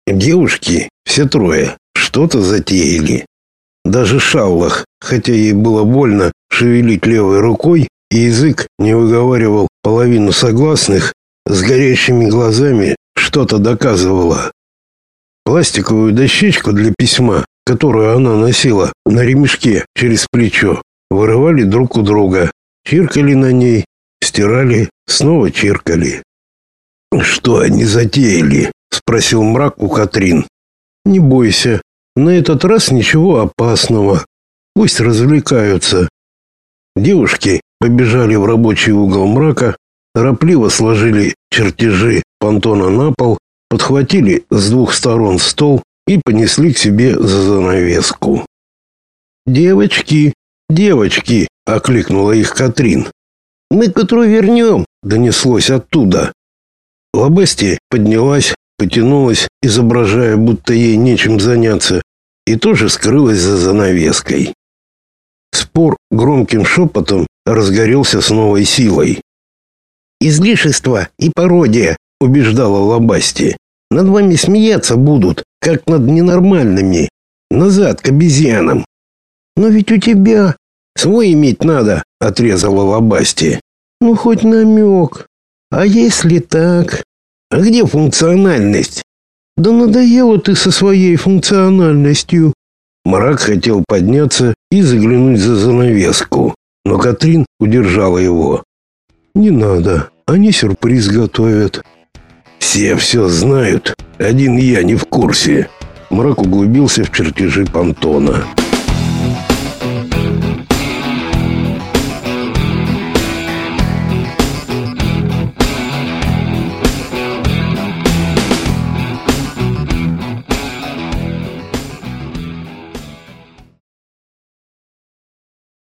Девушки, все трое, что-то затеяли. Даже Шаллах, хотя ей было больно шевелить левой рукой, и язык не выговаривал половину согласных, с горящими глазами что-то доказывала. Пластиковую дощечку для письма, которую она носила на ремешке через плечо, вырывали друг у друга, чиркали на ней, стирали, снова чиркали. «Что они затеяли?» — спросил Мрак у Катрин. «Не бойся, на этот раз ничего опасного. Пусть развлекаются». Девушки побежали в рабочий угол Мрака, торопливо сложили чертежи понтона на пол, подхватили с двух сторон стол и понесли к себе за занавеску. «Девочки, девочки!» — окликнула их Катрин. «Мы к утру вернем!» — донеслось оттуда. Лобасти поднялась, потянулась, изображая, будто ей нечем заняться, и тоже скрылась за занавеской. Спор громким шепотом разгорелся с новой силой. «Излишество и пародия», — убеждала Лобасти. «Над вами смеяться будут, как над ненормальными. Назад к обезьянам». «Но ведь у тебя...» «Свой иметь надо», — отрезала Лобасти. «Ну, хоть намек. А если так? А где функциональность?» «Да надоело ты со своей функциональностью». Мрак хотел подняться и заглянуть за занавеску, но Катрин удержала его. «Не надо, они сюрприз готовят». «Все знают, один я не в курсе». Мрак углубился в чертежи понтона.